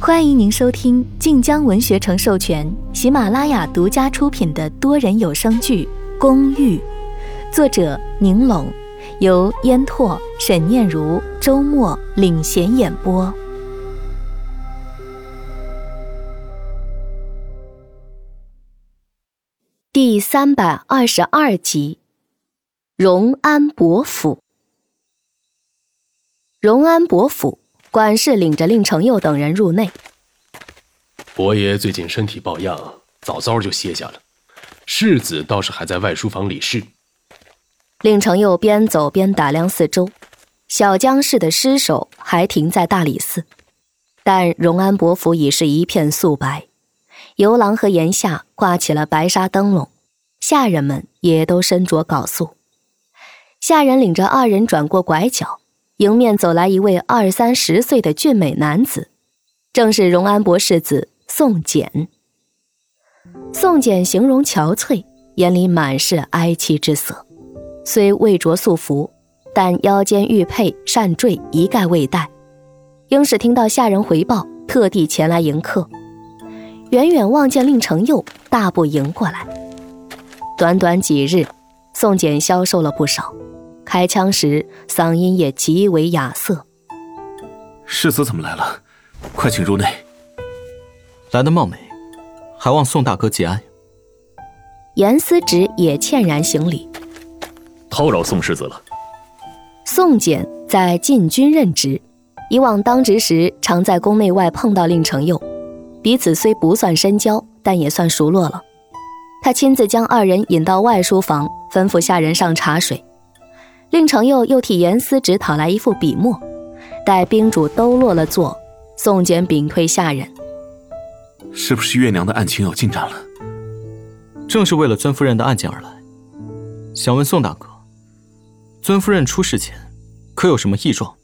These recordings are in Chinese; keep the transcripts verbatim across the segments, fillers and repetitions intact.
欢迎您收听晋江文学城授权、喜马拉雅独家出品的多人有声剧《公寓》，作者宁龙，由烟拓、沈念如、周末领衔演播。第三百二十二集，荣安伯府。荣安伯府，管事领着令承佑等人入内。 伯爷最近身体抱恙，早早就歇下了。世子倒是还在外书房理事。 令承佑边走边打量四周，小江氏的尸首还停在大理寺，但荣安伯府已是一片素白。游廊和檐下挂起了白纱灯笼，下人们也都身着缟素。下人领着二人转过拐角，迎面走来一位二三十岁的俊美男子，正是荣安伯世子宋简。宋简形容憔悴，眼里满是哀戚之色，虽未着素服，但腰间玉佩扇坠一概未戴。应是听到下人回报，特地前来迎客。远远望见令承佑，大步迎过来。短短几日，宋简消瘦了不少，开腔时嗓音也极为雅色。 世子怎么来了？快请入内。 来得貌美，还望宋大哥节哀。 严思直也歉然行礼。 叨扰宋世子了。 宋简在禁军任职，以往当值时常在宫内外碰到令承佑，彼此虽不算深交，但也算熟络了。他亲自将二人引到外书房，吩咐下人上茶水。令承佑又替严思直讨来一副笔墨，待宾主都落了座，宋简屏退下人。 是不是月娘的案情有进展了？ 正是为了尊夫人的案件而来，想问宋大哥，尊夫人出事前可有什么异状？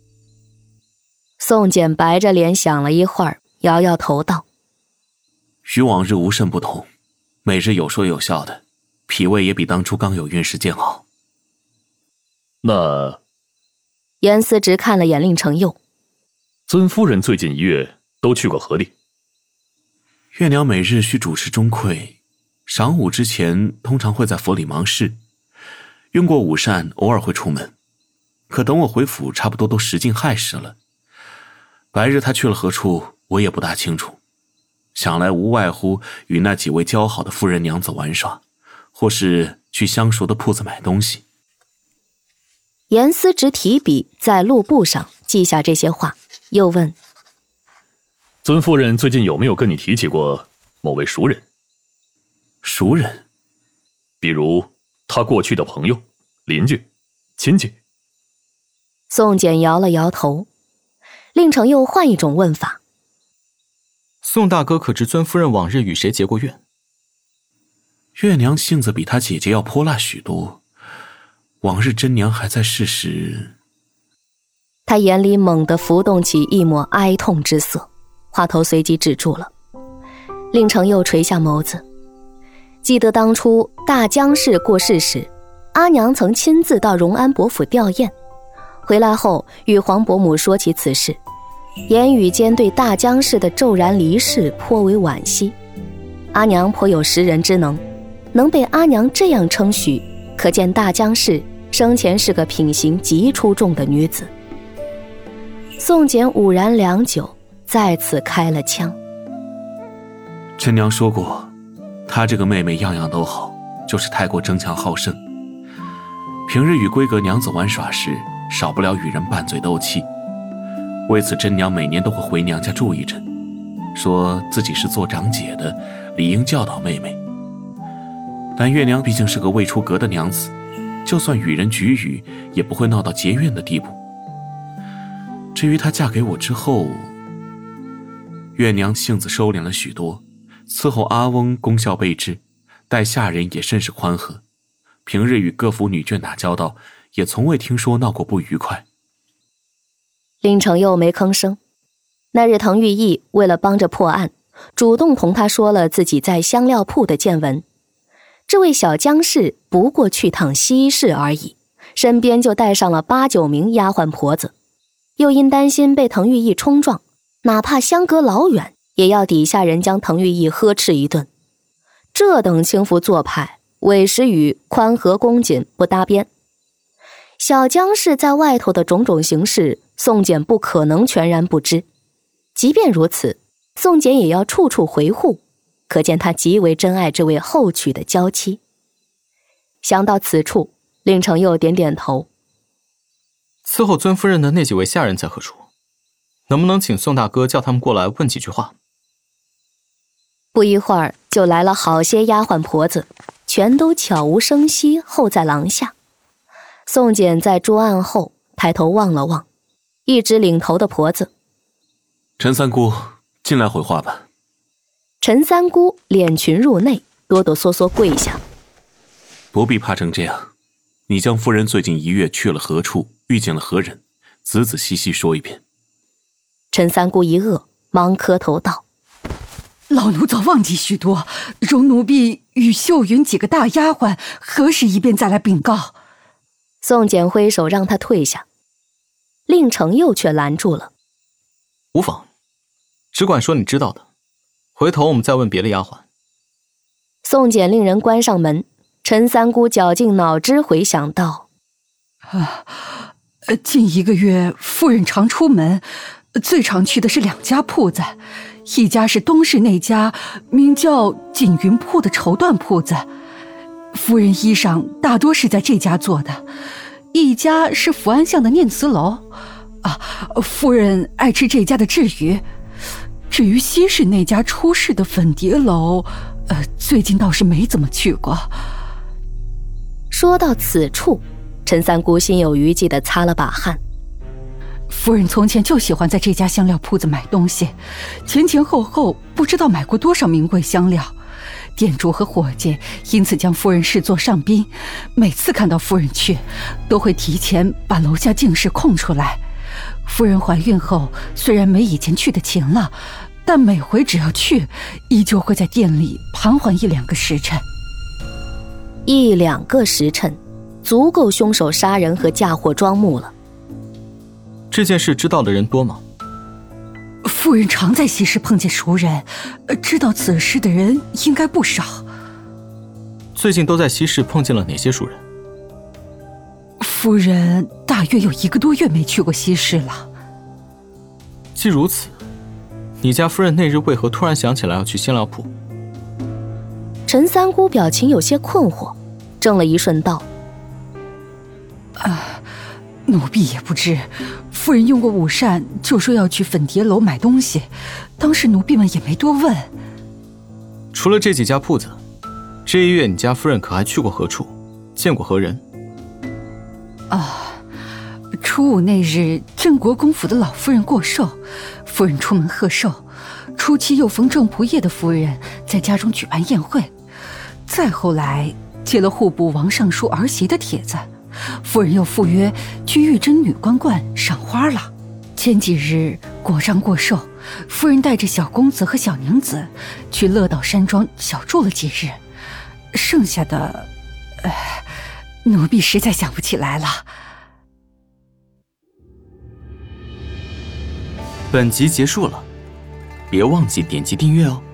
宋简白着脸想了一会儿，摇摇头道： 与往日无甚不同，每日有说有笑的，脾胃也比当初刚有孕时渐好。 那严思直看了眼令承佑， 尊夫人最近一月都去过何地？ 月娘每日需主持钟馗，晌午之前通常会在府里忙事，用过午膳偶尔会出门，可等我回府差不多都时近亥时了。白日她去了何处我也不大清楚，想来无外乎与那几位交好的夫人娘子玩耍，或是去相熟的铺子买东西。 严思直提笔在录簿上记下这些话，又问： 尊夫人最近有没有跟你提起过某位熟人？ 熟人？ 比如他过去的朋友、邻居、亲戚。 宋简摇了摇头。令承佑换一种问法： 宋大哥可知尊夫人往日与谁结过怨？ 月娘性子比她姐姐要泼辣许多，往日真娘还在世时。 他眼里猛地浮动起一抹哀痛之色，话头随即止住了。令承佑垂下眸子，记得当初大江氏过世时，阿娘曾亲自到荣安伯府吊唁，回来后与黄伯母说起此事，言语间对大江氏的骤然离世颇为惋惜。阿娘颇有识人之能，能被阿娘这样称许，可见大江氏生前是个品行极出众的女子。宋简兀然良久，再次开了腔： 真娘说过，她这个妹妹样样都好，就是太过争强好胜。平日与闺阁娘子玩耍时，少不了与人拌嘴斗气，为此真娘每年都会回娘家住一阵，说自己是做长姐的，理应教导妹妹。但月娘毕竟是个未出阁的娘子，就算与人举语，也不会闹到结怨的地步。至于她嫁给我之后，月娘性子收敛了许多，伺候阿翁功效备至，待下人也甚是宽和，平日与各府女眷打交道，也从未听说闹过不愉快。 令承佑没吭声。那日滕玉义为了帮着破案，主动同他说了自己在香料铺的见闻。这位小江氏不过去趟西市而已，身边就带上了八九名丫鬟婆子，又因担心被滕玉义冲撞， 哪怕相隔老远，也要底下人将滕玉义呵斥一顿。这等轻浮做派，委实与宽和恭谨不搭边。小江氏在外头的种种形势，宋简不可能全然不知。即便如此，宋简也要处处维护，可见他极为珍爱这位后娶的娇妻。想到此处，令程又点点头。 伺候尊夫人的那几位下人在何处？能不能请宋大哥叫他们过来问几句话？ 不一会儿，就来了好些丫鬟婆子，全都悄无声息候在廊下。宋简在桌案后抬头望了望，一直领头的婆子：“ 陈三姑，进来回话吧。” 陈三姑敛裙入内，哆哆嗦嗦跪下：“ 不必怕成这样，你将夫人最近一月去了何处，遇见了何人，仔仔细细说一遍。” 陈三姑一愕，忙磕头道：“ 老奴早忘记许多，容奴婢与秀云几个大丫鬟核实一遍再来禀告。” 宋简挥手让他退下，令程又却拦住了：“ 无妨，只管说你知道的，回头我们再问别的丫鬟。” 宋简令人关上门，陈三姑绞尽脑汁回想道：“ 啊，近一个月夫人常出门，最常去的是两家铺子，一家是东市那家名叫锦云铺的绸缎铺子，夫人衣裳大多是在这家做的；一家是福安巷的念慈楼，啊，夫人爱吃这家的雉鱼。至于西市那家出事的粉蝶楼，呃，最近倒是没怎么去过。” 说到此处，陈三姑心有余悸地擦了把汗。 夫人从前就喜欢在这家香料铺子买东西，前前后后不知道买过多少名贵香料。店主和伙计因此将夫人视作上宾，每次看到夫人去，都会提前把楼下净室空出来。夫人怀孕后，虽然没以前去的勤了，但每回只要去，依旧会在店里盘桓一两个时辰。 一两个时辰，足够凶手杀人和嫁祸庄木了。 这件事知道的人多吗？ 夫人常在西市碰见熟人，知道此事的人应该不少。 最近都在西市碰见了哪些熟人？ 夫人大约有一个多月没去过西市了。 既如此，你家夫人那日为何突然想起来要去香料铺？ 陈三姑表情有些困惑，怔了一瞬道：“ 啊，奴婢也不知。夫人用过午膳，就说要去粉蝶楼买东西，当时奴婢们也没多问。” 除了这几家铺子，这一月你家夫人可还去过何处，见过何人？ 啊，初五那日，镇国公府的老夫人过寿，夫人出门贺寿。初七又逢郑仆夜的夫人在家中举办宴会。再后来接了户部王尚书儿媳的帖子，夫人又赴约去玉珍女官观赏花了。前几日果章过寿，夫人带着小公子和小娘子去乐岛山庄小住了几日，剩下的，呃，奴婢实在想不起来了。 本集结束了，别忘记点击订阅哦。